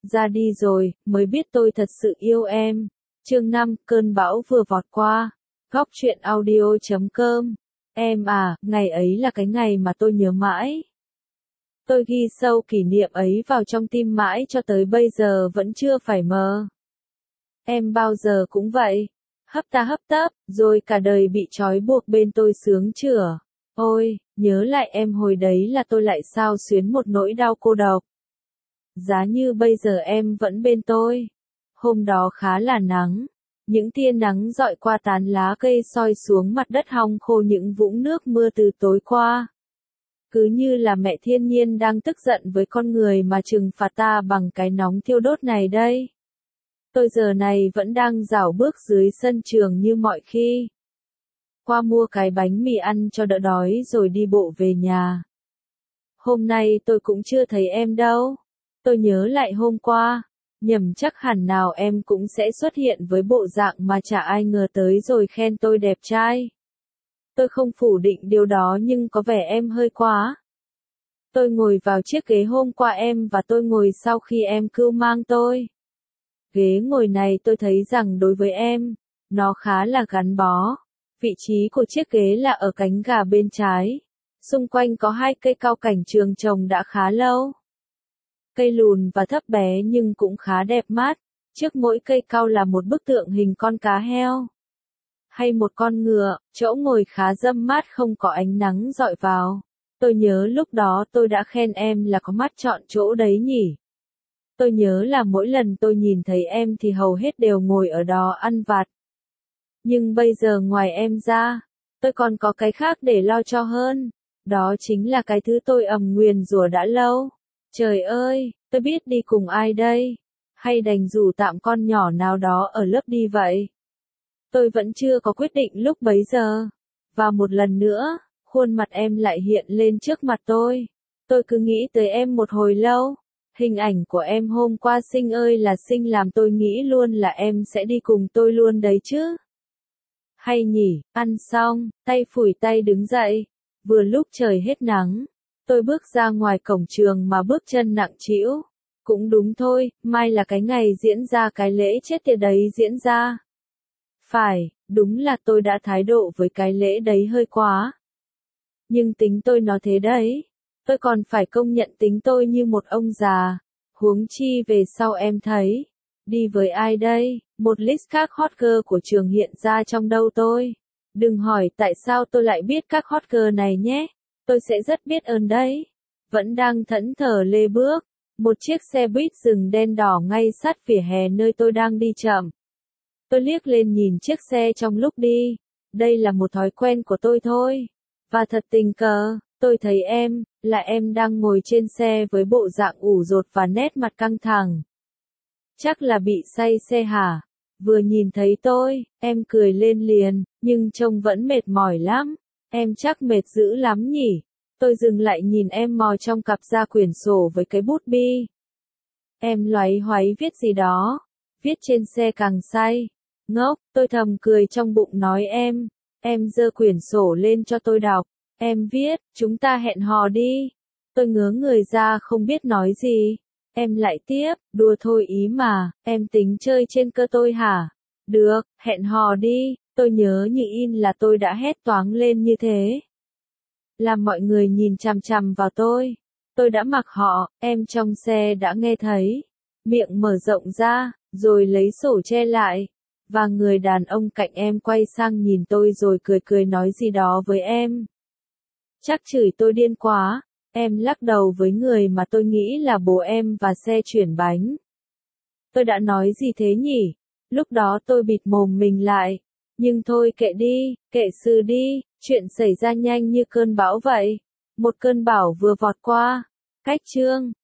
Ra đi rồi, mới biết tôi thật sự yêu em. Chương 5, cơn bão vừa vọt qua. Góc truyện audio.com. Em à, ngày ấy là cái ngày mà tôi nhớ mãi. Tôi ghi sâu kỷ niệm ấy vào trong tim mãi cho tới bây giờ vẫn chưa phải mờ. Em bao giờ cũng vậy. Hấp ta hấp tấp, rồi cả đời bị trói buộc bên tôi sướng chửa. Ôi, nhớ lại em hồi đấy là tôi lại xao xuyến một nỗi đau cô độc. Giá như bây giờ em vẫn bên tôi. Hôm đó khá là nắng. Những tia nắng dọi qua tán lá cây soi xuống mặt đất hong khô những vũng nước mưa từ tối qua. Cứ như là mẹ thiên nhiên đang tức giận với con người mà trừng phạt ta bằng cái nóng thiêu đốt này đây. Tôi giờ này vẫn đang rảo bước dưới sân trường như mọi khi. Qua mua cái bánh mì ăn cho đỡ đói rồi đi bộ về nhà. Hôm nay tôi cũng chưa thấy em đâu. Tôi nhớ lại hôm qua, nhầm chắc hẳn nào em cũng sẽ xuất hiện với bộ dạng mà chả ai ngờ tới rồi khen tôi đẹp trai. Tôi không phủ định điều đó nhưng có vẻ em hơi quá. Tôi ngồi vào chiếc ghế hôm qua em và tôi ngồi sau khi em cưu mang tôi. Ghế ngồi này tôi thấy rằng đối với em, nó khá là gắn bó. Vị trí của chiếc ghế là ở cánh gà bên trái. Xung quanh có hai cây cao cảnh trường trồng đã khá lâu. Cây lùn và thấp bé nhưng cũng khá đẹp mắt. Trước mỗi cây cao là một bức tượng hình con cá heo. Hay một con ngựa, chỗ ngồi khá râm mát không có ánh nắng dọi vào. Tôi nhớ lúc đó tôi đã khen em là có mắt chọn chỗ đấy nhỉ. Tôi nhớ là mỗi lần tôi nhìn thấy em thì hầu hết đều ngồi ở đó ăn vặt. Nhưng bây giờ ngoài em ra, tôi còn có cái khác để lo cho hơn. Đó chính là cái thứ tôi nguyền rủa đã lâu. Trời ơi, tôi biết đi cùng ai đây? Hay đành rủ tạm con nhỏ nào đó ở lớp đi vậy? Tôi vẫn chưa có quyết định lúc bấy giờ. Và một lần nữa, khuôn mặt em lại hiện lên trước mặt tôi. Tôi cứ nghĩ tới em một hồi lâu. Hình ảnh của em hôm qua xinh ơi là xinh làm tôi nghĩ luôn là em sẽ đi cùng tôi luôn đấy chứ. Hay nhỉ, ăn xong, tay phủi tay đứng dậy. Vừa lúc trời hết nắng. Tôi bước ra ngoài cổng trường mà bước chân nặng trĩu. Cũng đúng thôi, mai là cái ngày diễn ra cái lễ chết tiệt đấy diễn ra. Phải, đúng là tôi đã thái độ với cái lễ đấy hơi quá. Nhưng tính tôi nó thế đấy. Tôi còn phải công nhận tính tôi như một ông già. Huống chi về sau em thấy. Đi với ai đây? Một list các hot girl của trường hiện ra trong đầu tôi. Đừng hỏi tại sao tôi lại biết các hot girl này nhé. Tôi sẽ rất biết ơn đấy. Vẫn đang thẫn thờ lê bước. Một chiếc xe buýt dừng đen đỏ ngay sát vỉa hè nơi tôi đang đi chậm. Tôi liếc lên nhìn chiếc xe trong lúc đi. Đây là một thói quen của tôi thôi. Và thật tình cờ, tôi thấy em, là em đang ngồi trên xe với bộ dạng ủ rột và nét mặt căng thẳng. Chắc là bị say xe hả? Vừa nhìn thấy tôi, em cười lên liền, nhưng trông vẫn mệt mỏi lắm. Em chắc mệt dữ lắm nhỉ? Tôi dừng lại nhìn em mò trong cặp da quyển sổ với cái bút bi. Em loáy hoáy viết gì đó. Viết trên xe càng say. Ngốc, tôi thầm cười trong bụng nói em. Em giơ quyển sổ lên cho tôi đọc. Em viết, chúng ta hẹn hò đi. Tôi ngớ người ra không biết nói gì. Em lại tiếp, đùa thôi ý mà, em tính chơi trên cơ tôi hả? Được, hẹn hò đi. Tôi nhớ như in là tôi đã hét toáng lên như thế. Làm mọi người nhìn chằm chằm vào tôi. Tôi đã mặc họ, em trong xe đã nghe thấy. Miệng mở rộng ra, rồi lấy sổ che lại. Và người đàn ông cạnh em quay sang nhìn tôi rồi cười cười nói gì đó với em. Chắc chửi tôi điên quá. Em lắc đầu với người mà tôi nghĩ là bố em và xe chuyển bánh. Tôi đã nói gì thế nhỉ? Lúc đó tôi bịt mồm mình lại. Nhưng thôi kệ đi, kệ sự đi, chuyện xảy ra nhanh như cơn bão vậy. Một cơn bão vừa vọt qua. Cách chương.